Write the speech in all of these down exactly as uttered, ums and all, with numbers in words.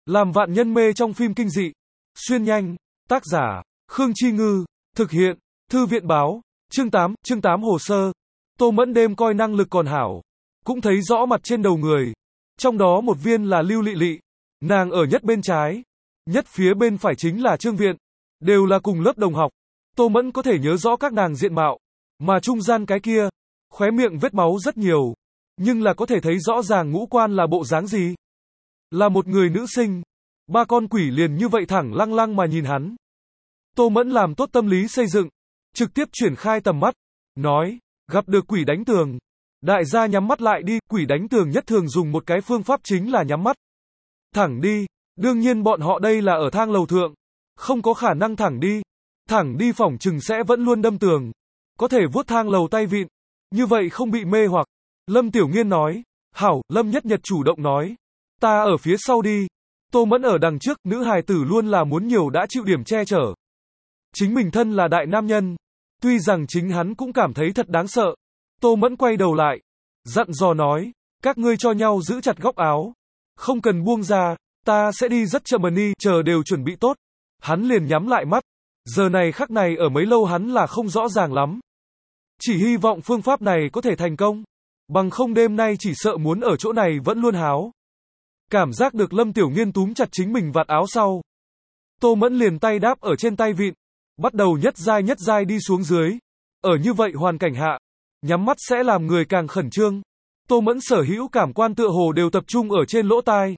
Làm vạn nhân mê trong phim kinh dị. Xuyên nhanh. Tác giả, Khương Chi Ngư. Thực hiện, Thư viện Báo. Chương tám, chương tám hồ sơ. Tô Mẫn đêm coi năng lực còn hảo. Cũng thấy rõ mặt trên đầu người. Trong đó một viên là Lưu Lị Lị. Nàng ở nhất bên trái. Nhất phía bên phải chính là Trương Viện. Đều là cùng lớp đồng học. Tô Mẫn có thể nhớ rõ các nàng diện mạo. Mà trung gian cái kia, khóe miệng vết máu rất nhiều. Nhưng là có thể thấy rõ ràng ngũ quan là bộ dáng gì. Là một người nữ sinh. Ba con quỷ liền như vậy thẳng lăng lăng mà nhìn hắn. Tô Mẫn làm tốt tâm lý xây dựng. Trực tiếp triển khai tầm mắt. Nói, gặp được quỷ đánh tường. Đại gia nhắm mắt lại đi, quỷ đánh tường nhất thường dùng một cái phương pháp chính là nhắm mắt. Thẳng đi, đương nhiên bọn họ đây là ở thang lầu thượng. Không có khả năng thẳng đi. Thẳng đi phỏng chừng sẽ vẫn luôn đâm tường. Có thể vuốt thang lầu tay vịn. Như vậy không bị mê hoặc. Lâm Tiểu Nghiên nói. Hảo, Lâm Nhất Nhật chủ động nói. Ta ở phía sau đi. Tô Mẫn ở đằng trước, nữ hài tử luôn là muốn nhiều đã chịu điểm che chở. Chính mình thân là đại nam nhân. Tuy rằng chính hắn cũng cảm thấy thật đáng sợ. Tô Mẫn quay đầu lại. Dặn dò nói. Các ngươi cho nhau giữ chặt góc áo. Không cần buông ra. Ta sẽ đi rất chậm đi, chờ đều chuẩn bị tốt. Hắn liền nhắm lại mắt. Giờ này khắc này ở mấy lâu hắn là không rõ ràng lắm. Chỉ hy vọng phương pháp này có thể thành công. Bằng không đêm nay chỉ sợ muốn ở chỗ này vẫn luôn háo. Cảm giác được Lâm Tiểu Nghiên túm chặt chính mình vạt áo sau. Tô Mẫn liền tay đáp ở trên tay vịn. Bắt đầu nhất giai nhất giai đi xuống dưới. Ở như vậy hoàn cảnh hạ. Nhắm mắt sẽ làm người càng khẩn trương. Tô Mẫn sở hữu cảm quan tựa hồ đều tập trung ở trên lỗ tai.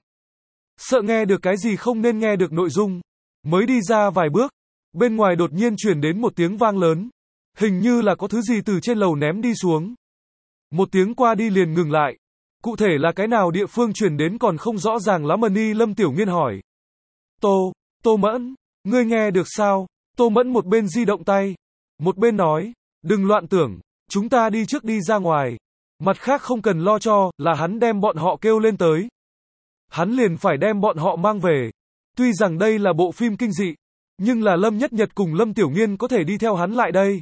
Sợ nghe được cái gì không nên nghe được nội dung. Mới đi ra vài bước. Bên ngoài đột nhiên truyền đến một tiếng vang lớn. Hình như là có thứ gì từ trên lầu ném đi xuống. Một tiếng qua đi liền ngừng lại. Cụ thể là cái nào địa phương truyền đến còn không rõ ràng lắm. Ni Lâm Tiểu Nghiên hỏi. Tô, Tô Mẫn, ngươi nghe được sao? Tô Mẫn một bên di động tay. Một bên nói. Đừng loạn tưởng. Chúng ta đi trước đi ra ngoài. Mặt khác không cần lo cho, là hắn đem bọn họ kêu lên tới. Hắn liền phải đem bọn họ mang về. Tuy rằng đây là bộ phim kinh dị. Nhưng là Lâm Nhất Nhật cùng Lâm Tiểu Nghiên có thể đi theo hắn lại đây.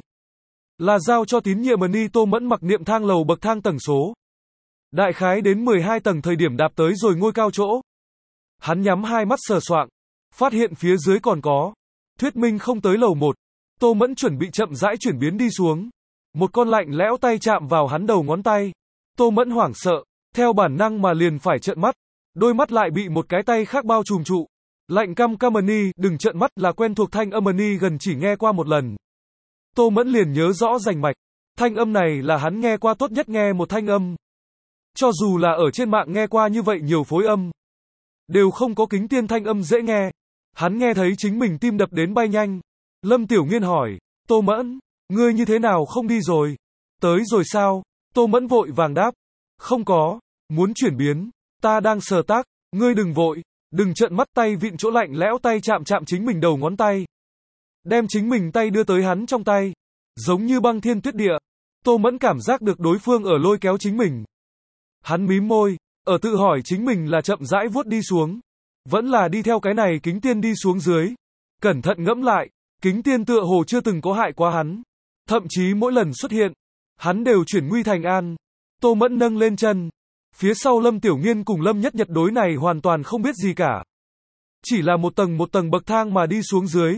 Là giao cho tín nhiệm. Ni Tô Mẫn mặc niệm thang lầu bậc thang tầng số. Đại khái đến mười hai tầng thời điểm đạp tới rồi ngôi cao chỗ. Hắn nhắm hai mắt sờ soạng. Phát hiện phía dưới còn có. Thuyết minh không tới lầu một. Tô Mẫn chuẩn bị chậm rãi chuyển biến đi xuống. Một con lạnh lẽo tay chạm vào hắn đầu ngón tay. Tô Mẫn hoảng sợ. Theo bản năng mà liền phải trợn mắt. Đôi mắt lại bị một cái tay khác bao trùm trụ. Lạnh căm căm. Ni, đừng trợn mắt, là quen thuộc thanh âm. Ni gần chỉ nghe qua một lần. Tô Mẫn liền nhớ rõ rành mạch. Thanh âm này là hắn nghe qua tốt nhất nghe một thanh âm. Cho dù là ở trên mạng nghe qua như vậy nhiều phối âm. Đều không có kính tiên thanh âm dễ nghe. Hắn nghe thấy chính mình tim đập đến bay nhanh. Lâm Tiểu Nghiên hỏi. Tô Mẫn, ngươi như thế nào không đi rồi? Tới rồi sao? Tô Mẫn vội vàng đáp. Không có. Muốn chuyển biến. Ta đang sờ tác. Ngươi đừng vội. Đừng trợn mắt. Tay vịn chỗ lạnh lẽo tay chạm chạm chính mình đầu ngón tay. Đem chính mình tay đưa tới hắn trong tay. Giống như băng thiên tuyết địa. Tô Mẫn cảm giác được đối phương ở lôi kéo chính mình. Hắn mím môi. Ở tự hỏi chính mình là chậm rãi vuốt đi xuống. Vẫn là đi theo cái này kính tiên đi xuống dưới. Cẩn thận ngẫm lại. Kính tiên tựa hồ chưa từng có hại quá hắn. Thậm chí mỗi lần xuất hiện. Hắn đều chuyển nguy thành an. Tô Mẫn nâng lên chân. Phía sau Lâm Tiểu Nghiên cùng Lâm Nhất Nhật đối này hoàn toàn không biết gì cả. Chỉ là một tầng một tầng bậc thang mà đi xuống dưới.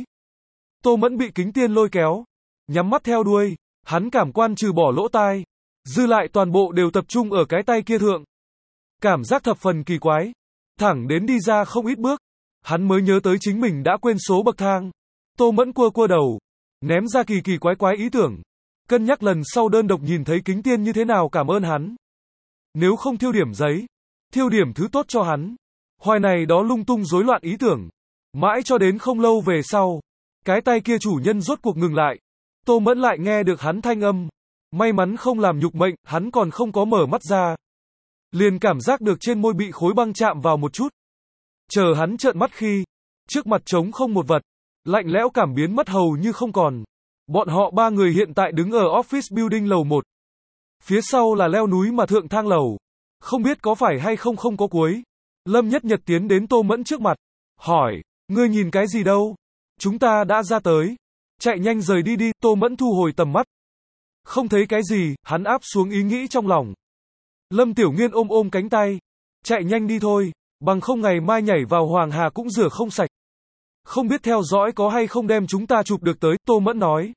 Tô Mẫn bị kính tiên lôi kéo. Nhắm mắt theo đuôi. Hắn cảm quan trừ bỏ lỗ tai. Dư lại toàn bộ đều tập trung ở cái tay kia thượng. Cảm giác thập phần kỳ quái. Thẳng đến đi ra không ít bước. Hắn mới nhớ tới chính mình đã quên số bậc thang. Tô Mẫn cua cua đầu. Ném ra kỳ kỳ quái quái ý tưởng. Cân nhắc lần sau đơn độc nhìn thấy kính tiên như thế nào cảm ơn hắn. Nếu không thiêu điểm giấy. Thiêu điểm thứ tốt cho hắn. Hoài này đó lung tung rối loạn ý tưởng. Mãi cho đến không lâu về sau. Cái tay kia chủ nhân rốt cuộc ngừng lại. Tô Mẫn lại nghe được hắn thanh âm. May mắn không làm nhục mệnh, hắn còn không có mở mắt ra. Liền cảm giác được trên môi bị khối băng chạm vào một chút. Chờ hắn trợn mắt khi. Trước mặt trống không một vật. Lạnh lẽo cảm biến mất hầu như không còn. Bọn họ ba người hiện tại đứng ở office building lầu một. Phía sau là leo núi mà thượng thang lầu. Không biết có phải hay không không có cuối. Lâm Nhất Nhật tiến đến Tô Mẫn trước mặt. Hỏi, ngươi nhìn cái gì đâu? Chúng ta đã ra tới. Chạy nhanh rời đi đi. Tô Mẫn thu hồi tầm mắt. Không thấy cái gì, hắn áp xuống ý nghĩ trong lòng. Lâm Tiểu Nghiên ôm ôm cánh tay. Chạy nhanh đi thôi. Bằng không ngày mai nhảy vào Hoàng Hà cũng rửa không sạch. Không biết theo dõi có hay không đem chúng ta chụp được tới, Tô Mẫn nói.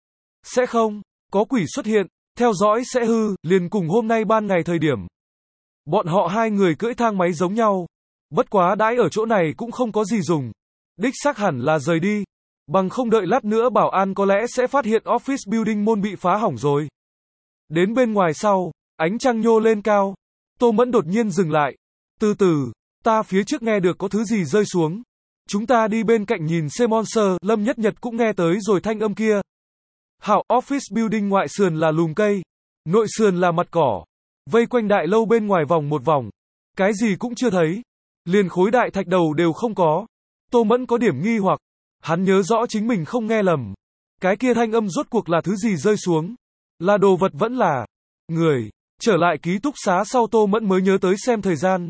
Sẽ không, có quỷ xuất hiện, theo dõi sẽ hư, liền cùng hôm nay ban ngày thời điểm. Bọn họ hai người cưỡi thang máy giống nhau. Bất quá đãi ở chỗ này cũng không có gì dùng. Đích xác hẳn là rời đi. Bằng không đợi lát nữa bảo an có lẽ sẽ phát hiện office building môn bị phá hỏng rồi. Đến bên ngoài sau, ánh trăng nhô lên cao. Tô Mẫn đột nhiên dừng lại. Từ từ, ta phía trước nghe được có thứ gì rơi xuống. Chúng ta đi bên cạnh nhìn xem monster, Lâm Nhất Nhật cũng nghe tới rồi thanh âm kia. Hảo, office building ngoại sườn là lùm cây, nội sườn là mặt cỏ. Vây quanh đại lâu bên ngoài vòng một vòng. Cái gì cũng chưa thấy. Liền khối đại thạch đầu đều không có. Tô Mẫn có điểm nghi hoặc. Hắn nhớ rõ chính mình không nghe lầm. Cái kia thanh âm rốt cuộc là thứ gì rơi xuống? Là đồ vật vẫn là người. Trở lại ký túc xá sau Tô Mẫn mới nhớ tới xem thời gian.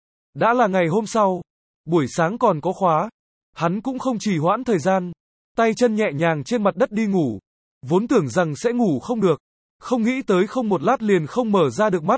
Đã là ngày hôm sau. Buổi sáng còn có khóa. Hắn cũng không trì hoãn thời gian. Tay chân nhẹ nhàng trên mặt đất đi ngủ. Vốn tưởng rằng sẽ ngủ không được. Không nghĩ tới không một lát liền không mở ra được mắt.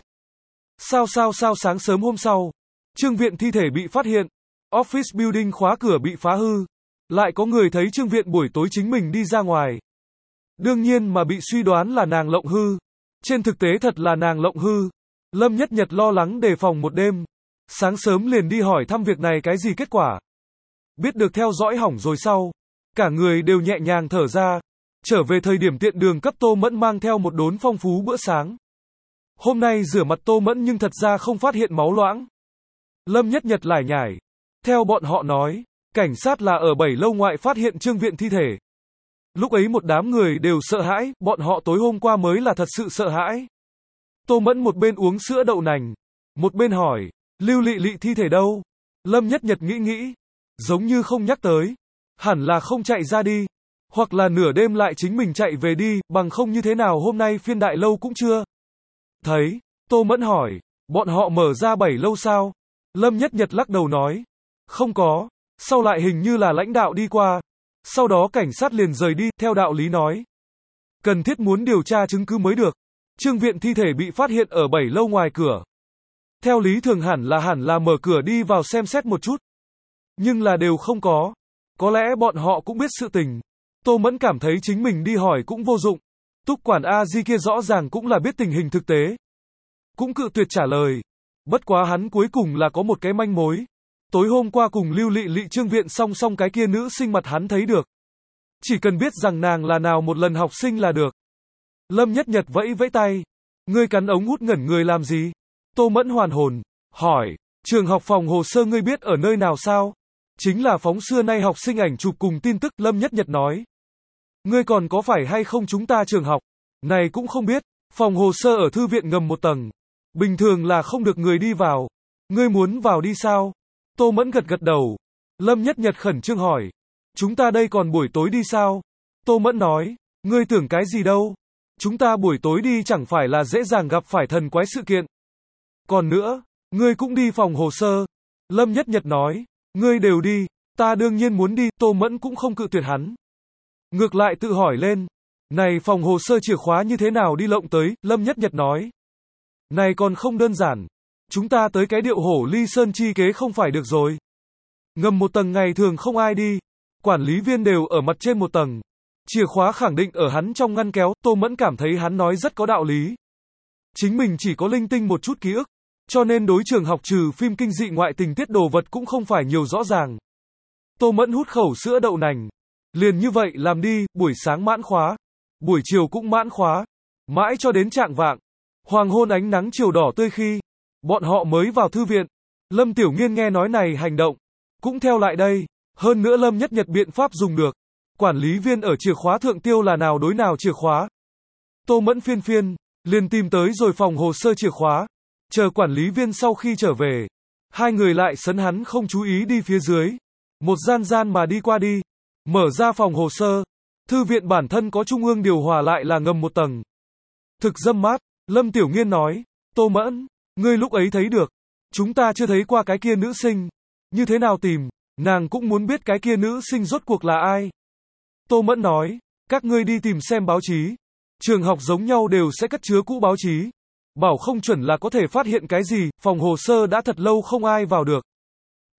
Sao sao sao sáng sớm hôm sau. Trương Viện thi thể bị phát hiện. Office building khóa cửa bị phá hư. Lại có người thấy Trương Viện buổi tối chính mình đi ra ngoài. Đương nhiên mà bị suy đoán là nàng lộng hư. Trên thực tế thật là nàng lộng hư. Lâm Nhất Nhật lo lắng đề phòng một đêm. Sáng sớm liền đi hỏi thăm việc này cái gì kết quả. Biết được theo dõi hỏng rồi sau. Cả người đều nhẹ nhàng thở ra. Trở về thời điểm tiện đường cấp Tô Mẫn mang theo một đốn phong phú bữa sáng. Hôm nay rửa mặt Tô Mẫn nhưng thật ra không phát hiện máu loãng. Lâm Nhất Nhật lải nhải. Theo bọn họ nói, cảnh sát là ở bảy lâu ngoại phát hiện Trương Viện thi thể. Lúc ấy một đám người đều sợ hãi, bọn họ tối hôm qua mới là thật sự sợ hãi. Tô Mẫn một bên uống sữa đậu nành, một bên hỏi, Lưu Lị Lị thi thể đâu? Lâm Nhất Nhật nghĩ nghĩ, giống như không nhắc tới, hẳn là không chạy ra đi, hoặc là nửa đêm lại chính mình chạy về đi, bằng không như thế nào hôm nay phiên đại lâu cũng chưa thấy. Tô Mẫn hỏi, bọn họ mở ra bảy lâu sao? Lâm Nhất Nhật lắc đầu nói, không có, sau lại hình như là lãnh đạo đi qua, sau đó cảnh sát liền rời đi, theo đạo lý nói. Cần thiết muốn điều tra chứng cứ mới được. Trương Viện thi thể bị phát hiện ở bảy lâu ngoài cửa. Theo lý thường hẳn là hẳn là mở cửa đi vào xem xét một chút. Nhưng là đều không có. Có lẽ bọn họ cũng biết sự tình. Tô Mẫn cảm thấy chính mình đi hỏi cũng vô dụng. Túc quản A Di kia rõ ràng cũng là biết tình hình thực tế. Cũng cự tuyệt trả lời. Bất quá hắn cuối cùng là có một cái manh mối. Tối hôm qua cùng Lưu Lị Lị Trương Viện song song cái kia nữ sinh mặt hắn thấy được. Chỉ cần biết rằng nàng là nào một lần học sinh là được. Lâm Nhất Nhật vẫy vẫy tay. Ngươi cắn ống hút ngẩn người làm gì? Tô Mẫn hoàn hồn. Hỏi. Trường học phòng hồ sơ ngươi biết ở nơi nào sao? Chính là phóng xưa nay học sinh ảnh chụp cùng tin tức, Lâm Nhất Nhật nói. Ngươi còn có phải hay không chúng ta trường học? Này cũng không biết. Phòng hồ sơ ở thư viện ngầm một tầng. Bình thường là không được người đi vào. Ngươi muốn vào đi sao? Tô Mẫn gật gật đầu. Lâm Nhất Nhật khẩn trương hỏi. Chúng ta đây còn buổi tối đi sao? Tô Mẫn nói. Ngươi tưởng cái gì đâu? Chúng ta buổi tối đi chẳng phải là dễ dàng gặp phải thần quái sự kiện. Còn nữa, ngươi cũng đi phòng hồ sơ. Lâm Nhất Nhật nói. Ngươi đều đi, ta đương nhiên muốn đi, Tô Mẫn cũng không cự tuyệt hắn. Ngược lại tự hỏi lên. Này phòng hồ sơ chìa khóa như thế nào đi lộng tới, Lâm Nhất Nhật nói. Này còn không đơn giản. Chúng ta tới cái điệu hổ ly sơn chi kế không phải được rồi. Ngầm một tầng ngày thường không ai đi. Quản lý viên đều ở mặt trên một tầng. Chìa khóa khẳng định ở hắn trong ngăn kéo, Tô Mẫn cảm thấy hắn nói rất có đạo lý. Chính mình chỉ có linh tinh một chút ký ức. Cho nên đối trường học trừ phim kinh dị ngoại tình tiết đồ vật cũng không phải nhiều rõ ràng. Tô Mẫn hút khẩu sữa đậu nành. Liền như vậy làm đi, buổi sáng mãn khóa. Buổi chiều cũng mãn khóa. Mãi cho đến trạng vạng. Hoàng hôn ánh nắng chiều đỏ tươi khi. Bọn họ mới vào thư viện. Lâm Tiểu Nghiên nghe nói này hành động. Cũng theo lại đây. Hơn nữa Lâm Nhất Nhật biện pháp dùng được. Quản lý viên ở chìa khóa thượng tiêu là nào đối nào chìa khóa. Tô Mẫn phiên phiên. Liền tìm tới rồi phòng hồ sơ chìa khóa. Chờ quản lý viên sau khi trở về. Hai người lại sấn hắn không chú ý đi phía dưới. Một gian gian mà đi qua đi. Mở ra phòng hồ sơ. Thư viện bản thân có trung ương điều hòa lại là ngầm một tầng. Thực dâm mát. Lâm Tiểu Nghiên nói. Tô Mẫn. Ngươi lúc ấy thấy được. Chúng ta chưa thấy qua cái kia nữ sinh. Như thế nào tìm. Nàng cũng muốn biết cái kia nữ sinh rốt cuộc là ai. Tô Mẫn nói. Các ngươi đi tìm xem báo chí. Trường học giống nhau đều sẽ cất chứa cũ báo chí. Bảo không chuẩn là có thể phát hiện cái gì. Phòng hồ sơ đã thật lâu không ai vào được.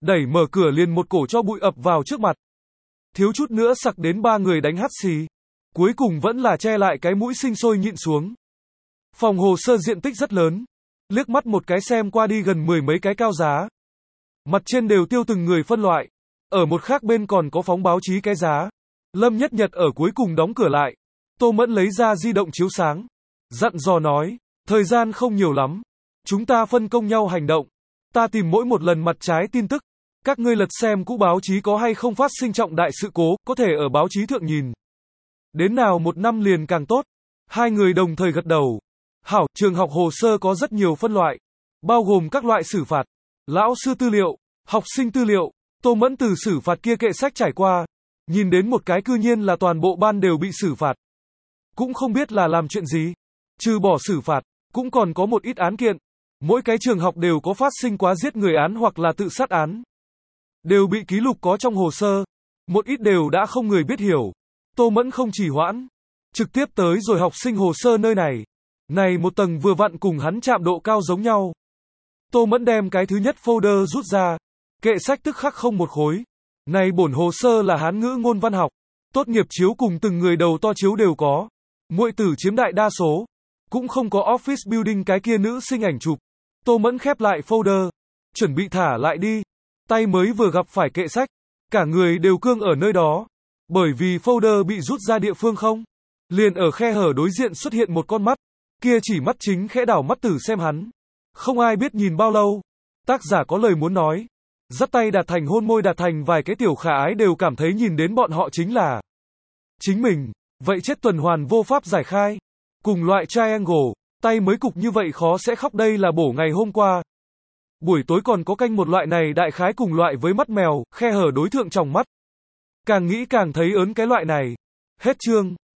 đẩy mở cửa liền một cổ cho bụi ập vào trước mặt. Thiếu chút nữa sặc đến ba người đánh hắt xì. Cuối cùng vẫn là che lại cái mũi sinh sôi nhịn xuống. Phòng hồ sơ diện tích rất lớn. Liếc mắt một cái xem qua đi gần mười mấy cái cao giá. Mặt trên đều tiêu từng người phân loại. Ở một khác bên còn có phóng báo chí cái giá. Lâm Nhất Nhật ở cuối cùng đóng cửa lại. Tô Mẫn lấy ra di động chiếu sáng. Dặn dò nói, thời gian không nhiều lắm. Chúng ta phân công nhau hành động. Ta tìm mỗi một lần mặt trái tin tức. Các ngươi lật xem cũ báo chí có hay không phát sinh trọng đại sự cố, có thể ở báo chí thượng nhìn. Đến nào một năm liền càng tốt. Hai người đồng thời gật đầu. Hảo, trường học hồ sơ có rất nhiều phân loại. Bao gồm các loại xử phạt. Lão sư tư liệu, học sinh tư liệu. Tô Mẫn từ xử phạt kia kệ sách trải qua. Nhìn đến một cái cư nhiên là toàn bộ ban đều bị xử phạt. Cũng không biết là làm chuyện gì. Trừ bỏ xử phạt, cũng còn có một ít án kiện. Mỗi cái trường học đều có phát sinh quá giết người án hoặc là tự sát án. Đều bị ký lục có trong hồ sơ. Một ít đều đã không người biết hiểu. Tô Mẫn không trì hoãn. Trực tiếp tới rồi học sinh hồ sơ nơi này. Này một tầng vừa vặn cùng hắn chạm độ cao giống nhau. Tô Mẫn đem cái thứ nhất folder rút ra. Kệ sách tức khắc không một khối. Này bổn hồ sơ là Hán ngữ ngôn văn học. Tốt nghiệp chiếu cùng từng người đầu to chiếu đều có. Muội tử chiếm đại đa số. Cũng không có office building cái kia nữ sinh ảnh chụp. Tô Mẫn khép lại folder. Chuẩn bị thả lại đi. Tay mới vừa gặp phải kệ sách. Cả người đều cương ở nơi đó. Bởi vì folder bị rút ra địa phương không. Liền ở khe hở đối diện xuất hiện một con mắt. Kia chỉ mắt chính khẽ đảo mắt tử xem hắn. Không ai biết nhìn bao lâu. Tác giả có lời muốn nói. Dắt tay Đạt Thành hôn môi Đạt Thành vài cái tiểu khả ái đều cảm thấy nhìn đến bọn họ chính là chính mình. Vậy chết tuần hoàn vô pháp giải khai. Cùng loại triangle. Tay mới cục như vậy khó sẽ khóc đây là bổ ngày hôm qua. Buổi tối còn có canh một loại này đại khái cùng loại với mắt mèo, khe hở đối thượng trong mắt. Càng nghĩ càng thấy ớn cái loại này. Hết chương.